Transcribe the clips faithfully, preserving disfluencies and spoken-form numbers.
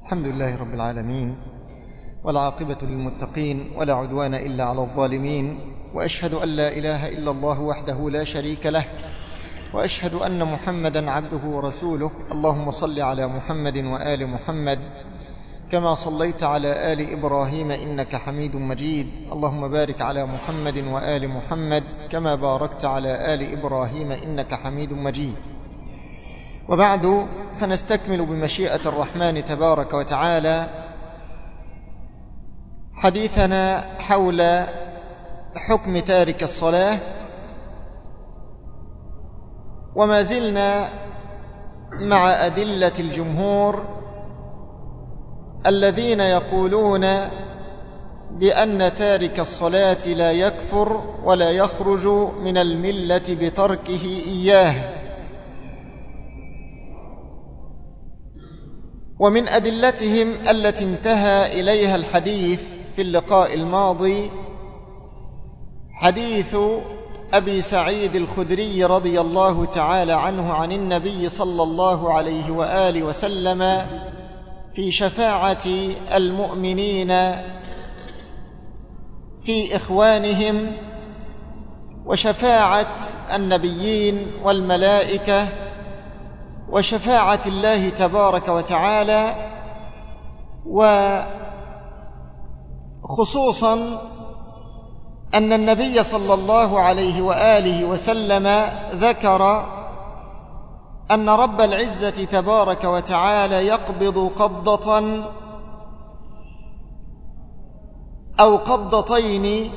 الحمد لله رب العالمين، والعاقبة للمتقين، ولا عدوان إلا على الظالمين، وأشهد أن لا إله إلا الله وحده لا شريك له، وأشهد أن محمدًا عبده ورسوله. اللهم صل على محمد وآل محمد كما صليت على آل إبراهيم إنك حميد مجيد. اللهم بارك على محمد وآل محمد كما باركت على آل إبراهيم إنك حميد مجيد. وبعد، فنستكمل بمشيئة الرحمن تبارك وتعالى حديثنا حول حكم تارك الصلاة، وما زلنا مع أدلة الجمهور الذين يقولون بأن تارك الصلاة لا يكفر ولا يخرج من الملة بتركه إياه. ومن أدلتهم التي انتهى إليها الحديث في اللقاء الماضي حديث أبي سعيد الخدري رضي الله تعالى عنه عن النبي صلى الله عليه وآله وسلم في شفاعة المؤمنين في إخوانهم، وشفاعة النبيين والملائكة، وشفاعة الله تبارك وتعالى، وخصوصا أن النبي صلى الله عليه وآله وسلم ذكر أن رب العزة تبارك وتعالى يقبض قبضة أو قبضتين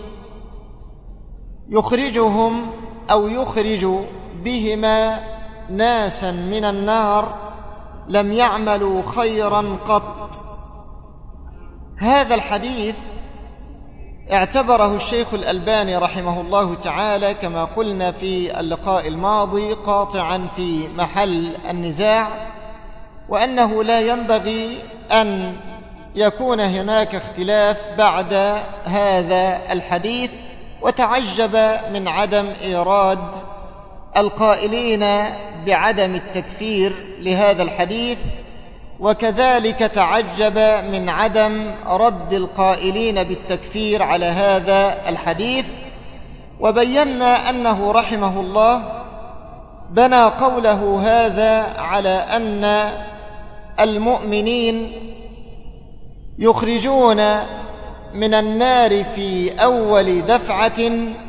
يخرجهم أو يخرج بهما ناسا من النار لم يعملوا خيرا قط. هذا الحديث اعتبره الشيخ الألباني رحمه الله تعالى كما قلنا في اللقاء الماضي قاطعا في محل النزاع، وأنه لا ينبغي أن يكون هناك اختلاف بعد هذا الحديث، وتعجب من عدم إيراد القائلين بعدم التكفير لهذا الحديث، وكذلك تعجب من عدم رد القائلين بالتكفير على هذا الحديث. وبينا أنه رحمه الله بنى قوله هذا على أن المؤمنين يخرجون من النار في أول دفعة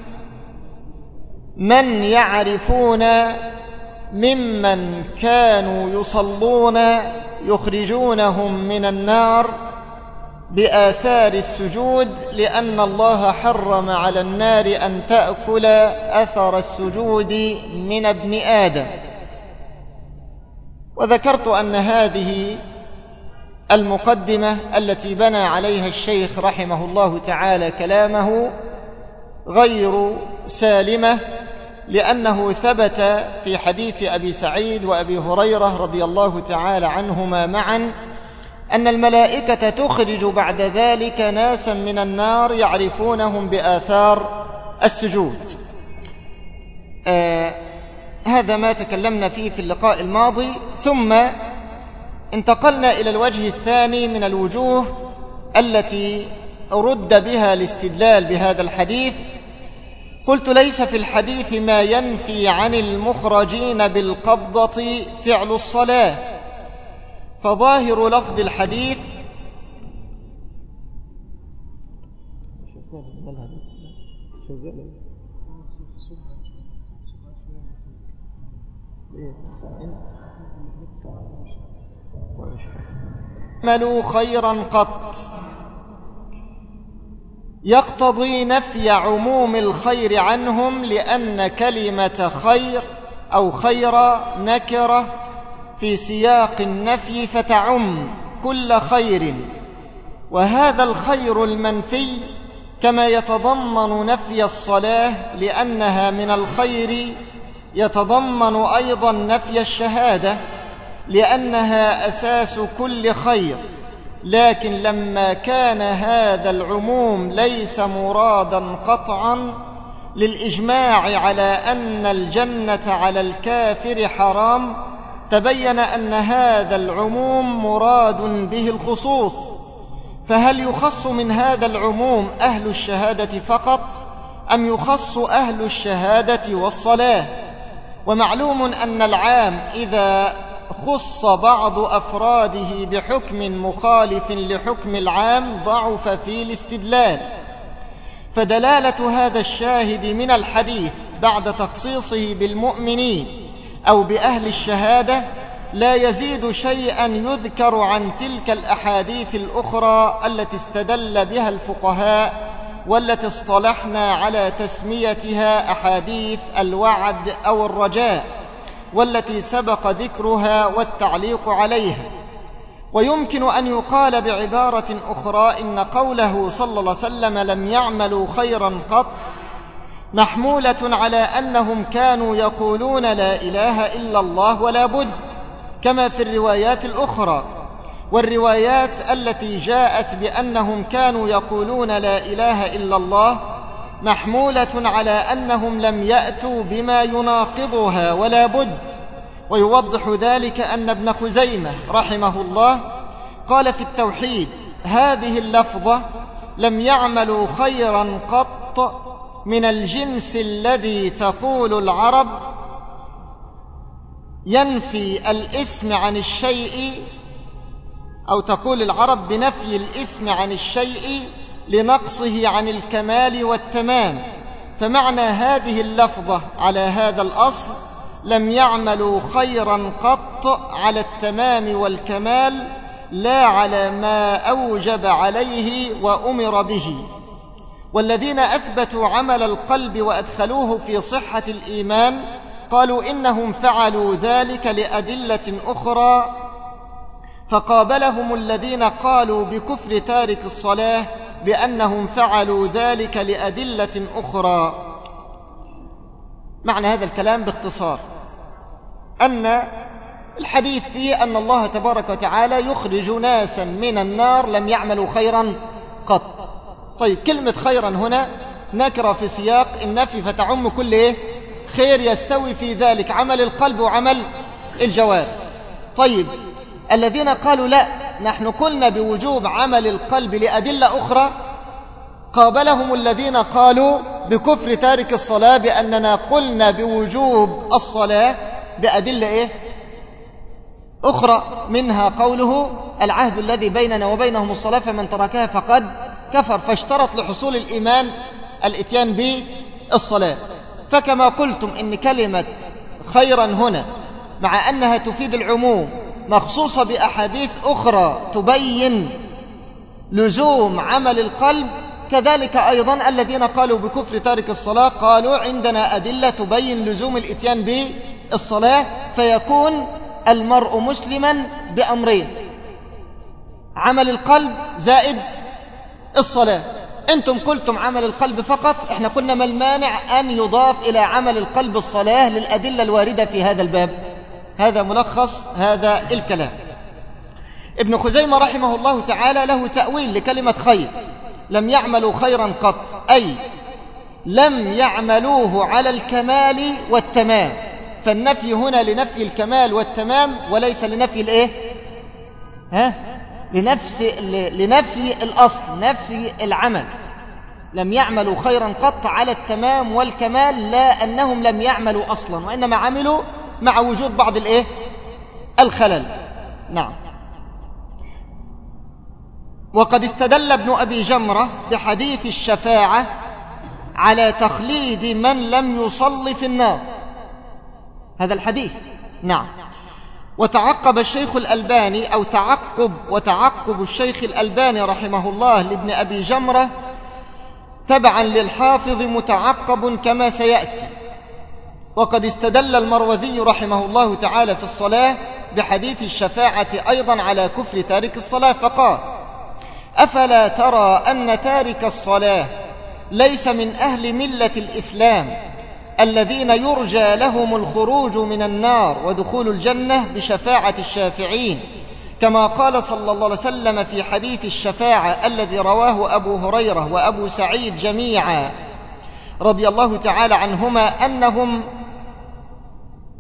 من يعرفون ممن كانوا يصلون، يخرجونهم من النار بآثار السجود، لأن الله حرم على النار أن تأكل أثر السجود من ابن آدم. وذكرت أن هذه المقدمة التي بنى عليها الشيخ رحمه الله تعالى كلامه غير سالمة، لأنه ثبت في حديث أبي سعيد وأبي هريرة رضي الله تعالى عنهما معا أن الملائكة تخرج بعد ذلك ناسا من النار يعرفونهم بآثار السجود. آه هذا ما تكلمنا فيه في اللقاء الماضي، ثم انتقلنا إلى الوجه الثاني من الوجوه التي رد بها الاستدلال بهذا الحديث. قلت: ليس في الحديث ما ينفي عن المخرجين بالقبضة فعل الصلاة، فظاهر لفظ الحديث عملوا خيرا قط يقتضي نفي عموم الخير عنهم، لأن كلمة خير أو خير نكرة في سياق النفي فتعم كل خير، وهذا الخير المنفي كما يتضمن نفي الصلاة لأنها من الخير يتضمن أيضا نفي الشهادة لأنها أساس كل خير. لكن لما كان هذا العموم ليس مرادا قطعا للإجماع على أن الجنة على الكافر حرام، تبين أن هذا العموم مراد به الخصوص، فهل يخص من هذا العموم أهل الشهادة فقط أم يخص أهل الشهادة والصلاة؟ ومعلوم أن العام إذا خص بعض أفراده بحكم مخالف لحكم العام ضعف في الاستدلال، فدلالة هذا الشاهد من الحديث بعد تخصيصه بالمؤمنين أو بأهل الشهادة لا يزيد شيئا يذكر عن تلك الأحاديث الأخرى التي استدل بها الفقهاء والتي اصطلحنا على تسميتها أحاديث الوعد أو الرجاء، والتي سبق ذكرها والتعليق عليها. ويمكن أن يقال بعبارة أخرى إن قوله صلى الله عليه وسلم لم يعملوا خيرا قط محمولة على أنهم كانوا يقولون لا إله إلا الله ولا بد، كما في الروايات الأخرى. والروايات التي جاءت بأنهم كانوا يقولون لا إله إلا الله محمولة على أنهم لم يأتوا بما يناقضها ولا بد. ويوضح ذلك أن ابن خزيمة رحمه الله قال في التوحيد هذه اللفظة لم يعملوا خيرا قط من الجنس الذي تقول العرب ينفي الاسم عن الشيء، أو تقول العرب بنفي الاسم عن الشيء لنقصه عن الكمال والتمام. فمعنى هذه اللفظة على هذا الأصل لم يعملوا خيرا قط على التمام والكمال، لا على ما أوجب عليه وأمر به. والذين أثبتوا عمل القلب وأدخلوه في صحة الإيمان قالوا إنهم فعلوا ذلك لأدلة أخرى، فقابلهم الذين قالوا بكفر تارك الصلاة بأنهم فعلوا ذلك لأدلة أخرى. معنى هذا الكلام باختصار أن الحديث فيه أن الله تبارك وتعالى يخرج ناسا من النار لم يعملوا خيرا قط. طيب كلمة خيرا هنا نكرة في سياق النفي فتعم كل إيه؟ خير، يستوي في ذلك عمل القلب وعمل الجوارح. طيب الذين قالوا لا نحن قلنا بوجوب عمل القلب لأدلة أخرى، قابلهم الذين قالوا بكفر تارك الصلاة بأننا قلنا بوجوب الصلاة بأدلة إيه؟ أخرى، منها قوله العهد الذي بيننا وبينهم الصلاة فمن تركها فقد كفر، فاشترط لحصول الإيمان الإتيان بالصلاة. فكما قلتم إن كلمة خيرا هنا مع أنها تفيد العموم مخصوصة بأحاديث أخرى تبين لزوم عمل القلب، كذلك أيضا الذين قالوا بكفر تارك الصلاة قالوا عندنا أدلة تبين لزوم الإتيان بالصلاة، فيكون المرء مسلما بأمرين: عمل القلب زائد الصلاة. أنتم قلتم عمل القلب فقط، إحنا قلنا ما المانع أن يضاف إلى عمل القلب الصلاة للأدلة الواردة في هذا الباب. هذا ملخص هذا الكلام. ابن خزيمة رحمه الله تعالى له تأويل لكلمة خير، لم يعملوا خيرا قط، أي لم يعملوه على الكمال والتمام. فالنفي هنا لنفي الكمال والتمام وليس لنفي الإيه؟ ها؟ لنفس لنفي الأصل، نفي العمل. لم يعملوا خيرا قط على التمام والكمال، لا أنهم لم يعملوا أصلا، وإنما عملوا مع وجود بعض الإيه؟ الخلل. نعم. وقد استدل ابن أبي جمرة بحديث الشفاعة على تخليد من لم يصل في النار، هذا الحديث. نعم. وتعقب الشيخ الألباني أو تعقب وتعقب الشيخ الألباني رحمه الله لابن أبي جمرة تبعا للحافظ متعقب كما سيأتي. وقد استدل المروذي رحمه الله تعالى في الصلاة بحديث الشفاعة أيضا على كفر تارك الصلاة، فقال: أفلا ترى أن تارك الصلاة ليس من أهل ملة الإسلام الذين يرجى لهم الخروج من النار ودخول الجنة بشفاعة الشافعين، كما قال صلى الله عليه وسلم في حديث الشفاعة الذي رواه أبو هريرة وأبو سعيد جميعا رضي الله تعالى عنهما أنهم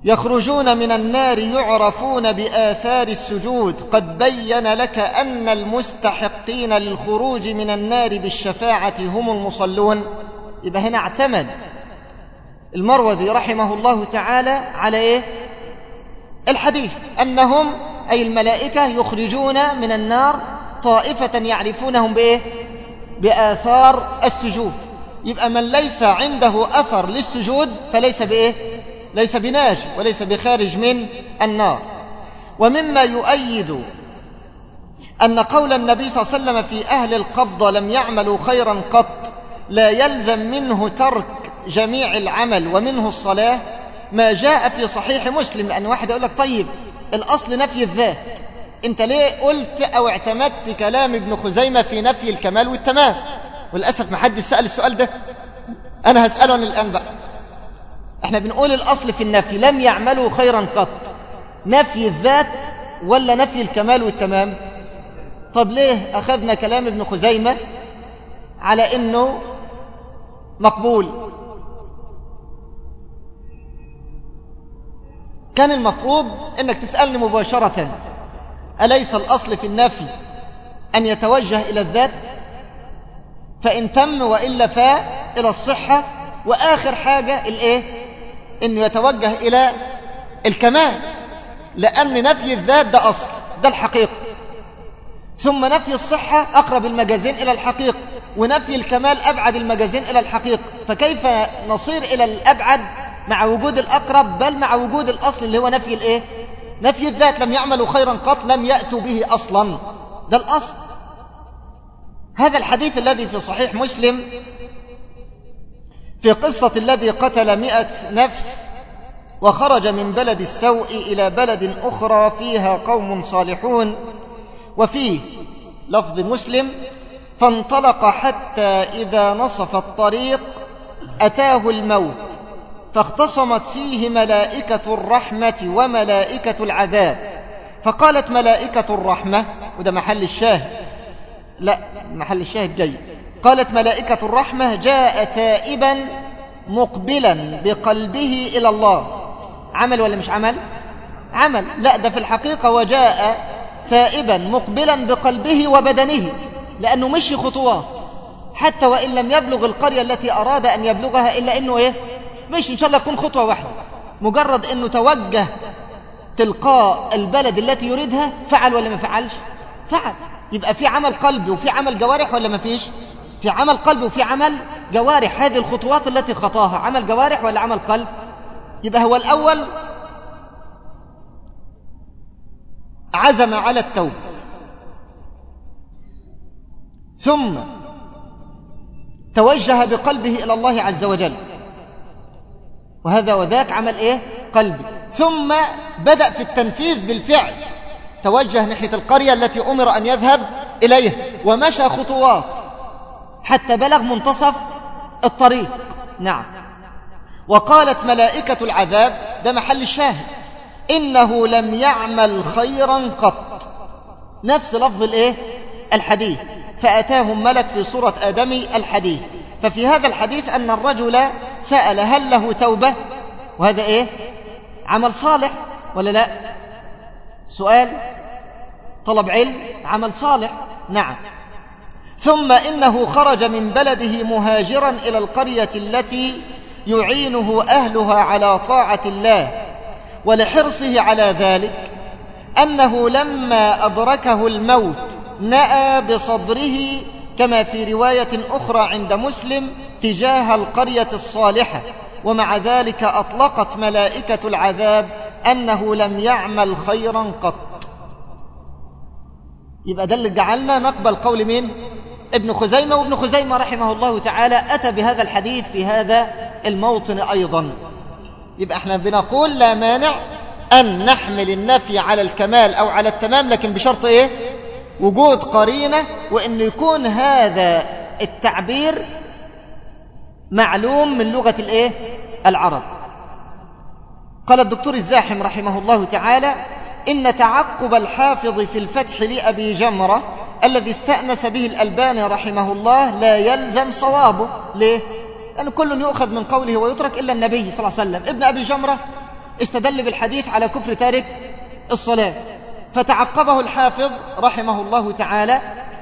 يخرجون من النار يعرفون بآثار السجود قد بين لك أن المستحقين للخروج من النار بالشفاعة هم المصلون. يبقى هنا اعتمد المروذي رحمه الله تعالى على إيه؟ الحديث أنهم أي الملائكة يخرجون من النار طائفة يعرفونهم بإيه؟ بآثار السجود. يبقى من ليس عنده أثر للسجود فليس بإيه؟ ليس بناجي وليس بخارج من النار. ومما يؤيد أن قول النبي صلى الله عليه وسلم في أهل القبضة لم يعملوا خيرا قط لا يلزم منه ترك جميع العمل ومنه الصلاة ما جاء في صحيح مسلم. لأن واحد يقول لك طيب الأصل نفي الذات، أنت ليه قلت أو اعتمدت كلام ابن خزيمة في نفي الكمال والتمام؟ وللأسف ما حد سأل السؤال ده، أنا هسأله أنا الآن بقى. احنا بنقول الأصل في النفي لم يعملوا خيرا قط، نفي الذات ولا نفي الكمال والتمام؟ طب ليه أخذنا كلام ابن خزيمة على أنه مقبول؟ كان المفروض أنك تسألني مباشرة أليس الأصل في النفي أن يتوجه إلى الذات؟ فإن تم وإلا فاء إلى الصحة، وآخر حاجة الإيه؟ أنه يتوجه إلى الكمال، لأن نفي الذات ده أصل، ده الحقيقة، ثم نفي الصحة أقرب المجازين إلى الحقيقة، ونفي الكمال أبعد المجازين إلى الحقيقة. فكيف نصير إلى الأبعد مع وجود الأقرب، بل مع وجود الأصل اللي هو نفي الإيه؟ نفي الذات. لم يعملوا خيرا قط، لم يأتوا به أصلا، ده الأصل. هذا الحديث الذي في صحيح مسلم في قصة الذي قتل مئة نفس وخرج من بلد السوء إلى بلد أخرى فيها قوم صالحون، وفيه لفظ مسلم فانطلق حتى إذا نصف الطريق أتاه الموت فاختصمت فيه ملائكة الرحمة وملائكة العذاب، فقالت ملائكة الرحمة، وده محل الشاهد، لا محل الشاهد جيد، قالت ملائكة الرحمة جاء تائبا مقبلا بقلبه إلى الله. عمل ولا مش عمل؟ عمل. لا ده في الحقيقة وجاء تائبا مقبلا بقلبه وبدنه، لأنه مشي خطوات حتى وإن لم يبلغ القرية التي أراد أن يبلغها، إلا أنه إيه؟ مش إن شاء الله يكون خطوة واحدة، مجرد أنه توجه تلقاء البلد التي يريدها فعل ولا ما فعلش؟ فعل. يبقى في عمل قلبي وفي عمل جوارح ولا ما فيش؟ في عمل قلبي وفي عمل جوارح. هذه الخطوات التي خطاها عمل جوارح ولا عمل قلب؟ يبقى هو الأول عزم على التوبة، ثم توجه بقلبه إلى الله عز وجل، وهذا وذاك عمل إيه؟ قلبي. ثم بدأ في التنفيذ بالفعل، توجه ناحية القرية التي أمر أن يذهب إليها، ومشى خطوات حتى بلغ منتصف الطريق. نعم. وقالت ملائكة العذاب، ده محل الشاهد، إنه لم يعمل خيرا قط، نفس لفظ الإيه؟ الحديث، فأتاهم ملك في صورة آدمي الحديث. ففي هذا الحديث أن الرجل سأل هل له توبة، وهذا إيه؟ عمل صالح ولا لا؟ سؤال طلب علم، عمل صالح. نعم. ثم إنه خرج من بلده مهاجرا إلى القرية التي يعينه أهلها على طاعة الله، ولحرصه على ذلك أنه لما أدركه الموت نأى بصدره كما في رواية أخرى عند مسلم تجاه القرية الصالحة، ومع ذلك أطلقت ملائكة العذاب أنه لم يعمل خيرا قط. يبقى ده اللي جعلنا نقبل قول مين؟ ابن خزيمة. وابن خزيمة رحمه الله تعالى أتى بهذا الحديث في هذا الموطن أيضا. يبقى احنا بنقول لا مانع أن نحمل النفي على الكمال أو على التمام، لكن بشرط إيه؟ وجود قرينة، وأن يكون هذا التعبير معلوم من لغة الإيه؟ العرب. قال الدكتور الزاحم رحمه الله تعالى إن تعقب الحافظ في الفتح لأبي جمرة الذي استأنس به الألباني رحمه الله لا يلزم صوابه. ليه؟ لأن كل يؤخذ من قوله ويترك إلا النبي صلى الله عليه وسلم. ابن أبي جمرة استدل بالحديث على كفر تارك الصلاة، فتعقبه الحافظ رحمه الله تعالى،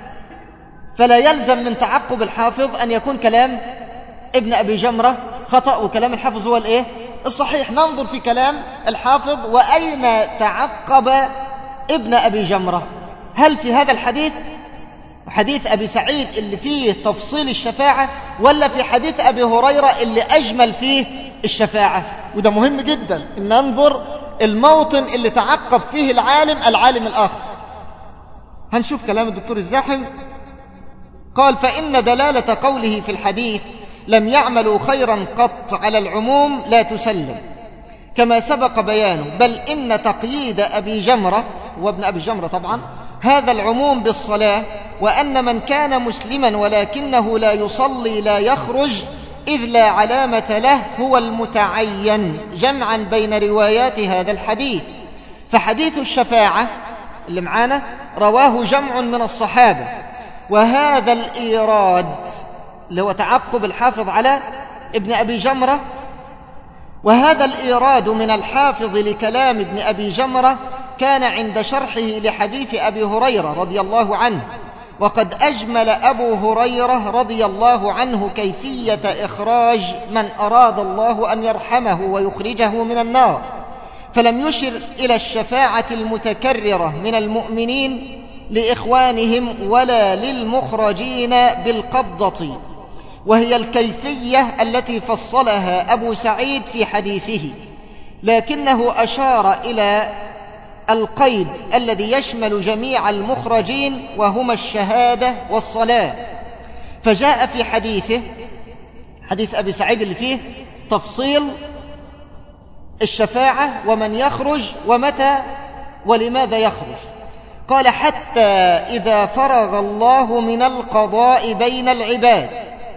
فلا يلزم من تعقب الحافظ أن يكون كلام ابن أبي جمرة خطأ وكلام الحافظ هو الإيه؟ الصحيح. ننظر في كلام الحافظ وأين تعقب ابن أبي جمرة. هل في هذا الحديث حديث أبي سعيد اللي فيه تفصيل الشفاعة، ولا في حديث أبي هريرة اللي أجمل فيه الشفاعة؟ وده مهم جدا إن ننظر الموطن اللي تعقب فيه العالم العالم الآخر. هنشوف كلام الدكتور الزاحم. قال: فإن دلالة قوله في الحديث لم يعملوا خيرا قط على العموم لا تسلم كما سبق بيانه، بل إن تقييد أبي جمرة وابن أبي جمرة طبعا هذا العموم بالصلاة، وأن من كان مسلما ولكنه لا يصلي لا يخرج إذ لا علامة له هو المتعين، جمعا بين روايات هذا الحديث. فحديث الشفاعة اللي معانا رواه جمع من الصحابة، وهذا الإيراد اللي هو تعقب الحافظ على ابن أبي جمرة، وهذا الإيراد من الحافظ لكلام ابن أبي جمرة كان عند شرحه لحديث أبي هريرة رضي الله عنه، وقد أجمل أبو هريرة رضي الله عنه كيفية إخراج من أراد الله أن يرحمه ويخرجه من النار، فلم يشر إلى الشفاعة المتكررة من المؤمنين لإخوانهم ولا للمخرجين بالقبضة، وهي الكيفية التي فصلها أبو سعيد في حديثه، لكنه أشار إلى القيد الذي يشمل جميع المخرجين وهما الشهادة والصلاة. فجاء في حديثه حديث أبي سعيد اللي فيه تفصيل الشفاعة ومن يخرج ومتى ولماذا يخرج. قال: حتى إذا فرغ الله من القضاء بين العباد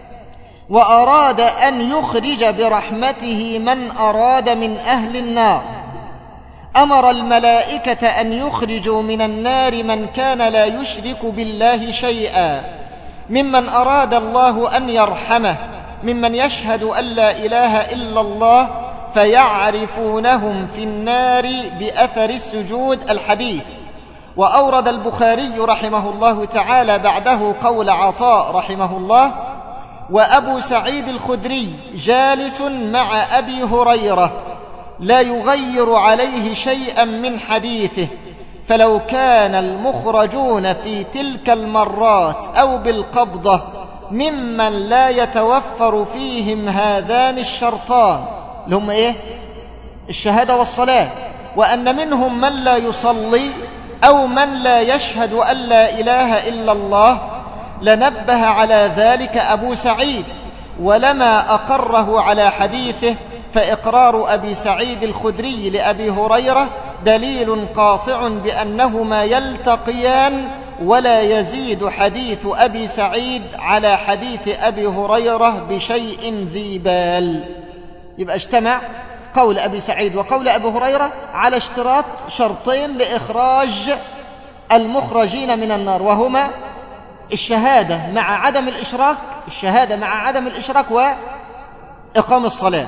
وأراد أن يخرج برحمته من أراد من أهل النار، أمر الملائكة أن يخرجوا من النار من كان لا يشرك بالله شيئا ممن أراد الله أن يرحمه، ممن يشهد أن لا إله إلا الله، فيعرفونهم في النار بأثر السجود. الحديث. وأورد البخاري رحمه الله تعالى بعده قول عطاء رحمه الله: وأبو سعيد الخدري جالس مع أبي هريرة لا يغير عليه شيئا من حديثه، فلو كان المخرجون في تلك المرات أو بالقبضة ممن لا يتوفر فيهم هذان الشرطان اللي هم إيه؟ الشهادة والصلاة، وأن منهم من لا يصلي أو من لا يشهد أن لا إله إلا الله، لنبه على ذلك أبو سعيد ولما أقره على حديثه، فإقرار أبي سعيد الخدري لأبي هريرة دليل قاطع بأنهما يلتقيان، ولا يزيد حديث أبي سعيد على حديث أبي هريرة بشيء ذي بال. يبقى اجتمع قول أبي سعيد وقول أبي هريرة على اشتراط شرطين لإخراج المخرجين من النار، وهما الشهادة مع عدم الإشراك الشهادة مع عدم الإشراك وإقام الصلاة.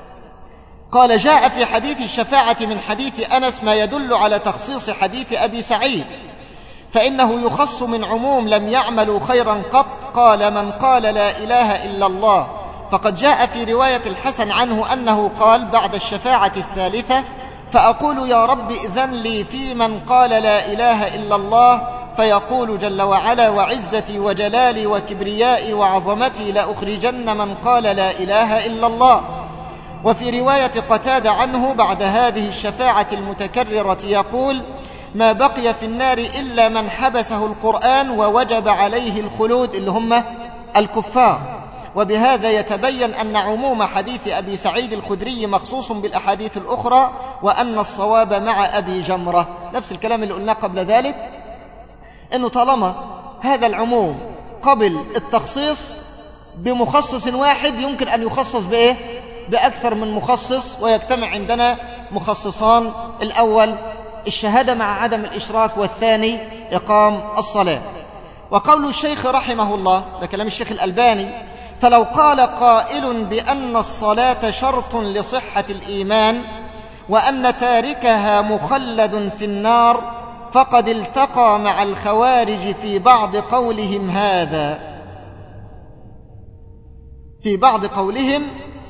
قال: جاء في حديث الشفاعة من حديث أنس ما يدل على تخصيص حديث أبي سعيد، فإنه يخص من عموم لم يعملوا خيرا قط. قال: من قال لا إله إلا الله، فقد جاء في رواية الحسن عنه أنه قال بعد الشفاعة الثالثة: فأقول يا رب إذن لي في من قال لا إله إلا الله، فيقول جل وعلا: وعزتي وجلالي وكبريائي وعظمتي لأخرجن من قال لا إله إلا الله. وفي رواية قتادة عنه بعد هذه الشفاعة المتكررة يقول: ما بقي في النار إلا من حبسه القرآن ووجب عليه الخلود، اللي هم الكفار. وبهذا يتبين أن عموم حديث أبي سعيد الخدري مخصوص بالأحاديث الأخرى، وأن الصواب مع أبي جمرة. نفس الكلام اللي قلناه قبل ذلك، أنه طالما هذا العموم قبل التخصيص بمخصص واحد يمكن أن يخصص بإيه؟ بأكثر من مخصص، ويجتمع عندنا مخصصان: الأول الشهادة مع عدم الإشراك، والثاني إقام الصلاة. وقول الشيخ رحمه الله، ده كلام الشيخ الألباني: فلو قال قائل بأن الصلاة شرط لصحة الإيمان وأن تاركها مخلد في النار فقد التقى مع الخوارج في بعض قولهم هذا. في بعض قولهم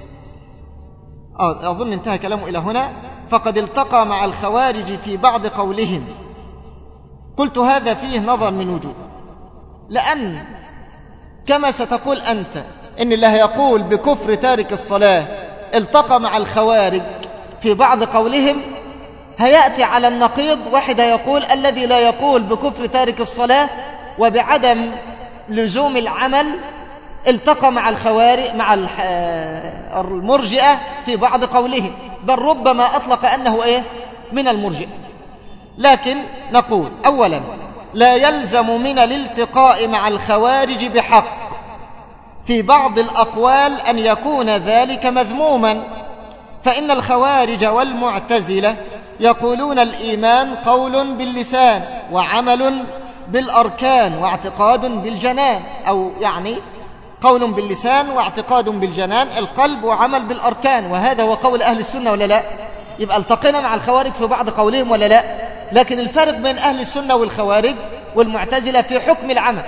أظن انتهى كلامه إلى هنا. فقد التقى مع الخوارج في بعض قولهم. قلت هذا فيه نظر من وجوه، لأن كما ستقول أنت إن الله يقول بكفر تارك الصلاة التقى مع الخوارج في بعض قولهم، هيأتي على النقيض واحد يقول الذي لا يقول بكفر تارك الصلاة وبعدم لزوم العمل التقى مع الخوارج مع المرجئة في بعض قولهم، بل ربما أطلق أنه إيه من المرجئة. لكن نقول أولا لا يلزم من الالتقاء مع الخوارج بحق في بعض الأقوال أن يكون ذلك مذموما، فإن الخوارج والمعتزلة يقولون الإيمان قول باللسان وعمل بالأركان واعتقاد بالجنان، أو يعني قول باللسان واعتقاد بالجنان، القلب وعمل بالأركان، وهذا هو قول أهل السنة ولا لا؟ يبقى التقينا مع الخوارج في بعض قولهم ولا لا؟ لكن الفرق بين أهل السنة والخوارج والمعتزلة في حكم العمل،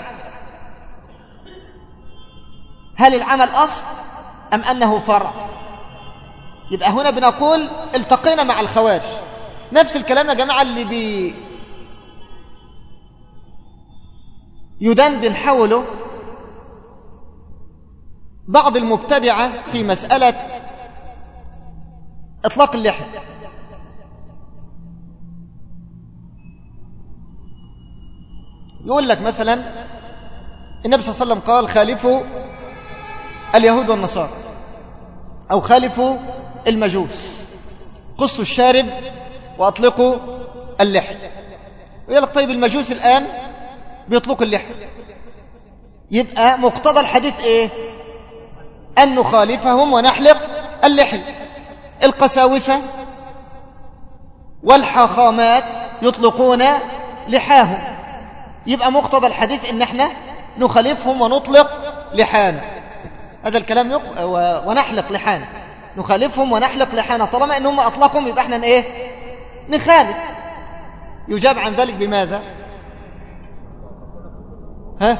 هل العمل أصل أم أنه فرع؟ يبقى هنا بنقول التقينا مع الخوارج. نفس الكلام يا جماعة اللي بي يدندن حوله بعض المبتدعة في مسألة إطلاق اللحية. يقول لك مثلا النبي صلى الله عليه وسلم قال خالفوا اليهود والنصارى، أو خالفوا المجوس، قصوا الشارب وأطلقوا اللحية. ويقول لك طيب المجوس الآن بيطلقوا اللحية، يبقى مقتضى الحديث إيه؟ أن نخالفهم ونحلق اللحية. القساوسة والحاخامات يطلقون لحاهم، يبقى مقتضى الحديث إن احنا نخالفهم ونطلق لحانا. هذا الكلام يق... و... ونحلق لحانا، نخالفهم ونحلق لحانا. طالما إنهم أطلقهم يبقى احنا إيه؟ نخالف. يجاب عن ذلك بماذا؟ ها؟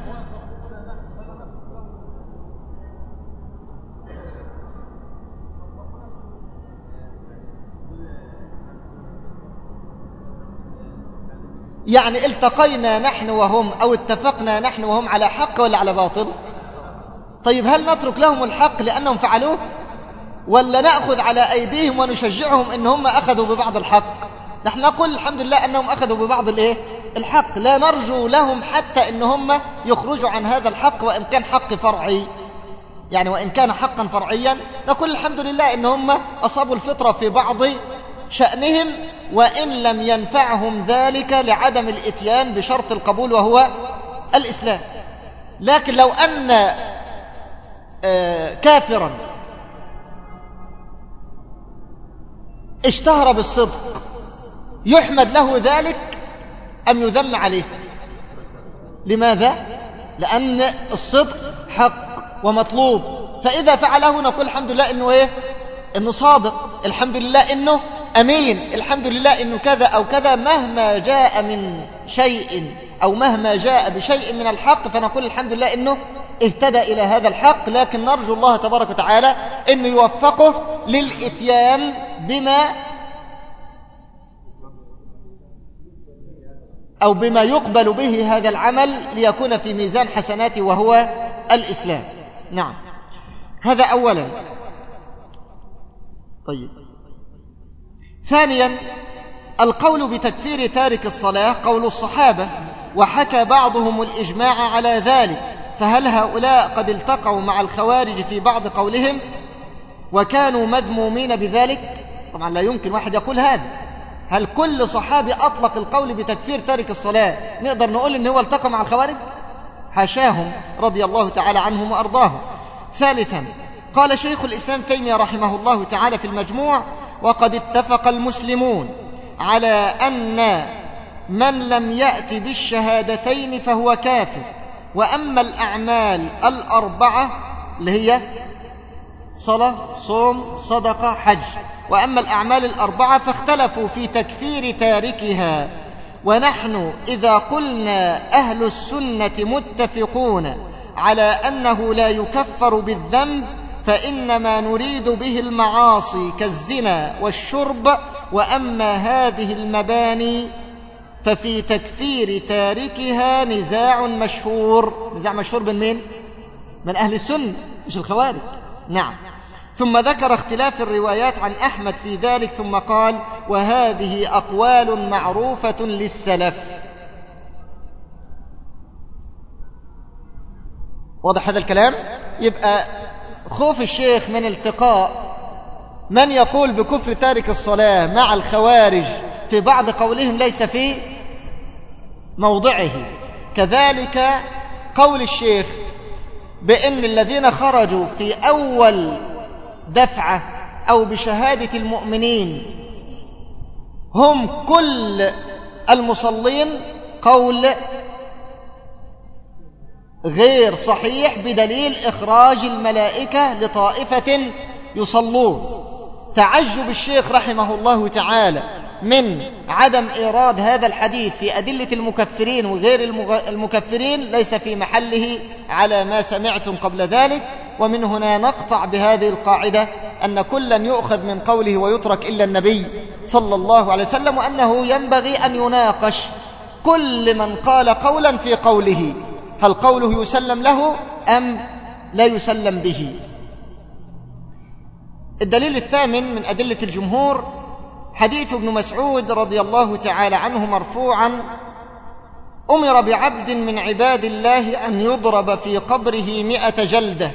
يعني التقينا نحن وهم أو اتفقنا نحن وهم على حق ولا على باطل؟ طيب هل نترك لهم الحق لأنهم فعلوه، ولا نأخذ على أيديهم ونشجعهم إن هم أخذوا ببعض الحق؟ نحن نقول الحمد لله أنهم أخذوا ببعض الإيه؟ الحق، لا نرجو لهم حتى إن هم يخرجوا عن هذا الحق وإن كان حق فرعي، يعني وإن كان حقا فرعيا نقول الحمد لله إن هم أصابوا الفطرة في بعض شأنهم، وإن لم ينفعهم ذلك لعدم الإتيان بشرط القبول وهو الإسلام. لكن لو أن كافرا اشتهر بالصدق يحمد له ذلك أم يذم عليه؟ لماذا؟ لأن الصدق حق ومطلوب، فإذا فعله نقول الحمد لله إنه إيه؟ إنه صادق، الحمد لله إنه أمين، الحمد لله إنه كذا أو كذا، مهما جاء من شيء أو مهما جاء بشيء من الحق فنقول الحمد لله إنه اهتدى إلى هذا الحق. لكن نرجو الله تبارك وتعالى إنه يوفقه للإتيان بما أو بما يقبل به هذا العمل ليكون في ميزان حسناته وهو الإسلام. نعم، هذا أولا. طيب، ثانيا القول بتكفير تارك الصلاة قول الصحابة، وحكى بعضهم الإجماع على ذلك، فهل هؤلاء قد التقوا مع الخوارج في بعض قولهم وكانوا مذمومين بذلك؟ طبعا لا يمكن واحد يقول هذا. هل كل صحابي أطلق القول بتكفير تارك الصلاة نقدر نقول إن هو التقى مع الخوارج؟ حاشاهم رضي الله تعالى عنهم وأرضاهم. ثالثا قال شيخ الإسلام تيمية رحمه الله تعالى في المجموع: وقد اتفق المسلمون على أن من لم يأت بالشهادتين فهو كافر، وأما الأعمال الأربعة اللي هي صلاة صوم صدقة حج وأما الأعمال الأربعة فاختلفوا في تكفير تاركها. ونحن إذا قلنا أهل السنة متفقون على أنه لا يكفر بالذنب فإنما نريد به المعاصي كالزنا والشرب. وأما هذه المباني ففي تكفير تاركها نزاع مشهور. نزاع مشهور من مين؟ من أهل السنة مش الخوارج. نعم. ثم ذكر اختلاف الروايات عن أحمد في ذلك ثم قال وهذه أقوال معروفة للسلف. واضح هذا الكلام؟ يبقى خوف الشيخ من التقاء من يقول بكفر تارك الصلاة مع الخوارج في بعض قولهم ليس في موضعه. كذلك قول الشيخ بأن الذين خرجوا في أول دفعة أو بشهادة المؤمنين هم كل المصلين قول غير صحيح بدليل إخراج الملائكة لطائفة يصلون. تعجب الشيخ رحمه الله تعالى من عدم إيراد هذا الحديث في أدلة المكفرين وغير المكفرين ليس في محله على ما سمعتم قبل ذلك. ومن هنا نقطع بهذه القاعدة أن كلا يؤخذ من قوله ويترك إلا النبي صلى الله عليه وسلم، وأنه ينبغي أن يناقش كل من قال قولا في قوله هل قوله يسلم له أم لا يسلم به. الدليل الثامن من أدلة الجمهور حديث ابن مسعود رضي الله تعالى عنه مرفوعا أمر بعبد من عباد الله أن يضرب في قبره مئة جلدة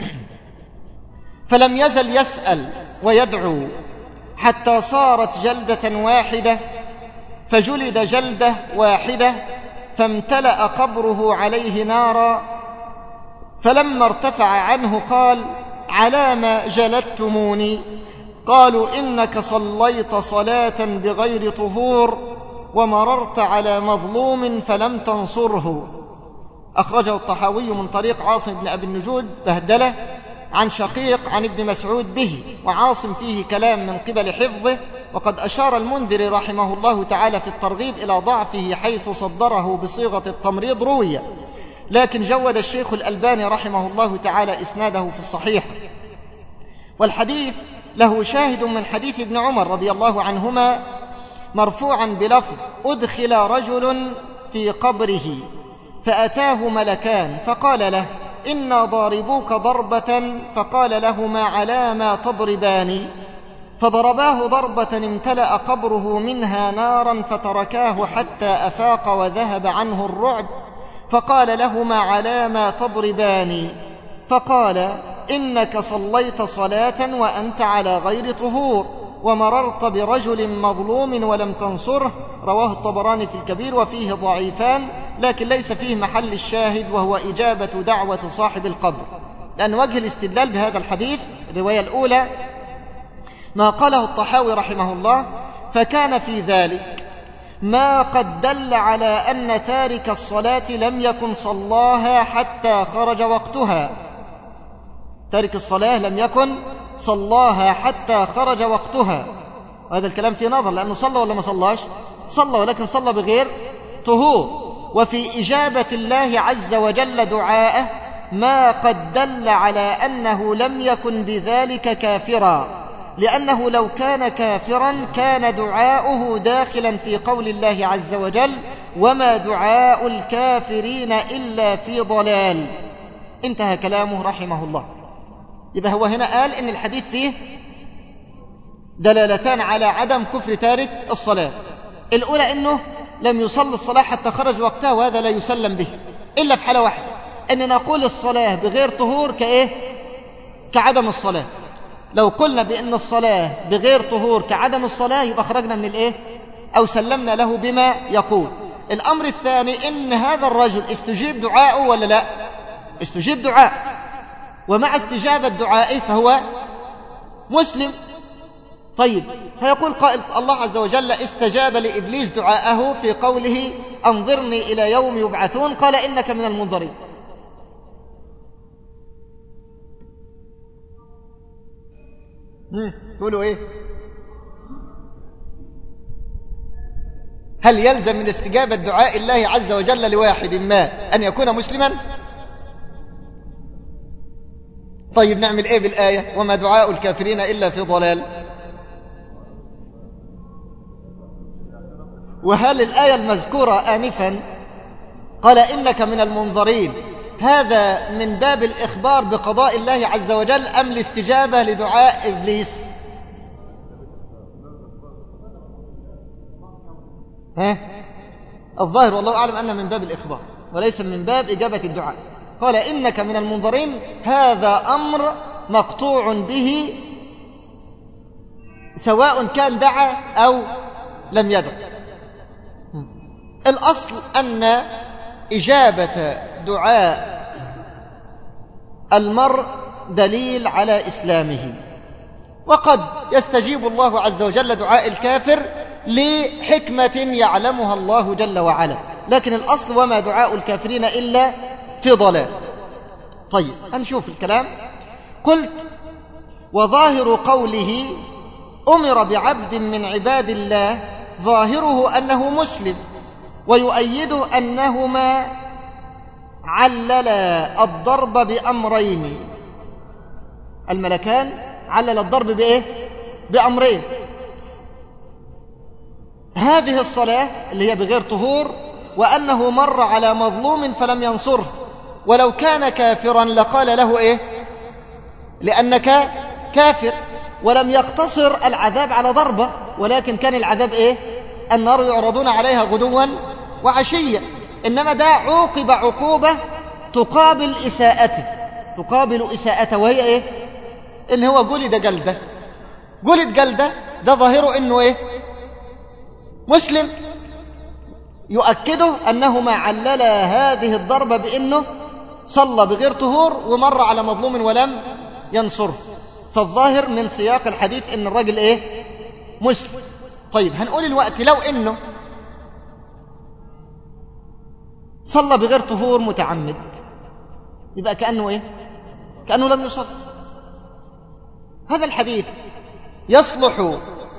فلم يزل يسأل ويدعو حتى صارت جلدة واحدة فجلد جلدة واحدة فامتلأ قبره عليه نارا. فلما ارتفع عنه قال على ما جلدتموني؟ قالوا إنك صليت صلاة بغير طهور ومررت على مظلوم فلم تنصره. أخرجه الطحاوي من طريق عاصم بن أبي النجود بهدلة عن شقيق عن ابن مسعود به، وعاصم فيه كلام من قبل حفظه. وقد أشار المنذر رحمه الله تعالى في الترغيب إلى ضعفه حيث صدره بصيغة التمريض روية، لكن جود الشيخ الألباني رحمه الله تعالى إسناده في الصحيح. والحديث له شاهد من حديث ابن عمر رضي الله عنهما مرفوعا بلفظ أدخل رجل في قبره فأتاه ملكان فقال له إنا ضاربوك ضربة فقال لهما على ما تضربان؟ فضرباه ضربة امتلأ قبره منها نارا فتركاه حتى أفاق وذهب عنه الرعب فقال لهما على ما تضربان؟ فقال إنك صليت صلاة وأنت على غير طهور ومررت برجل مظلوم ولم تنصره. رواه الطبراني في الكبير وفيه ضعيفان لكن ليس فيه محل الشاهد وهو إجابة دعوة صاحب القبر. لأن وجه الاستدلال بهذا الحديث الرواية الأولى ما قاله الطحاوي رحمه الله فكان في ذلك ما قد دل على أن تارك الصلاة لم يكن صلاها حتى خرج وقتها. تارك الصلاة لم يكن صلاها حتى خرج وقتها. وهذا الكلام فيه نظر لأنه صلى ولا ما صلاش؟ صلى ولكن صلى بغير طهور. وفي إجابة الله عز وجل دعاءه ما قد دل على أنه لم يكن بذلك كافرا، لأنه لو كان كافرا كان دعاؤه داخلا في قول الله عز وجل وما دعاء الكافرين إلا في ضلال. انتهى كلامه رحمه الله. يبقى هو هنا قال إن الحديث فيه دلالتان على عدم كفر تارك الصلاة. الأولى إنه لم يصل الصلاة حتى خرج وقتها، وهذا لا يسلم به إلا في حالة واحدة، أن نقول الصلاة بغير طهور كإيه؟ كعدم الصلاة. لو قلنا بأن الصلاة بغير طهور كعدم الصلاة يبقى خرجنا من الإيه؟ أو سلمنا له بما يقول. الأمر الثاني إن هذا الرجل استجيب دعاءه ولا لا؟ استجيب دعاء، ومع استجابة دعائه فهو مسلم. طيب فيقول قائل الله عز وجل استجاب لإبليس دعاءه في قوله أنظرني إلى يوم يبعثون قال إنك من المنظرين. تقولوا إيه؟ هل يلزم من استجابة دعاء الله عز وجل لواحد ما أن يكون مسلما؟ طيب نعمل إيه بالآية وما دعاء الكافرين إلا في ضلال؟ وهل الآية المذكورة آنفا قال إنك من المنظرين هذا من باب الإخبار بقضاء الله عز وجل أم الاستجابة لدعاء إبليس؟ ها؟ الظاهر والله أعلم أنه من باب الإخبار وليس من باب إجابة الدعاء. قال إنك من المنظرين هذا أمر مقطوع به سواء كان دعا أو لم يدع. الأصل أن إجابة دعاء المرء دليل على إسلامه، وقد يستجيب الله عز وجل دعاء الكافر لحكمة يعلمها الله جل وعلا، لكن الأصل وما دعاء الكافرين إلا في ضلال. طيب هنشوف الكلام. قلت وظاهر قوله أمر بعبد من عباد الله ظاهره أنه مسلم، ويؤيده أنهما عللا الضرب بأمرين. الملكان علل الضرب بإيه؟ بأمرين. هذه الصلاة اللي هي بغير طهور، وأنه مر على مظلوم فلم ينصره، ولو كان كافرا لقال له إيه؟ لأنك كافر، ولم يقتصر العذاب على ضربة، ولكن كان العذاب إيه؟ النار يعرضون عليها غدوا وعشيا. إنما ده عوقب عقوبة تقابل إساءته، تقابل إساءته، وهي إيه؟ إن هو جلد جلدة، جلد جلدة، ده ظاهره إنه إيه؟ مسلم. يؤكده أنهما عللا هذه الضربة بأنه صلى بغير طهور ومر على مظلوم ولم ينصره، فالظاهر من سياق الحديث إن الرجل إيه؟ مسلم. طيب هنقول الوقت لو إنه صلى بغير طهور متعمد، يبقى كأنه إيه؟ كأنه لم يصل. هذا الحديث يصلح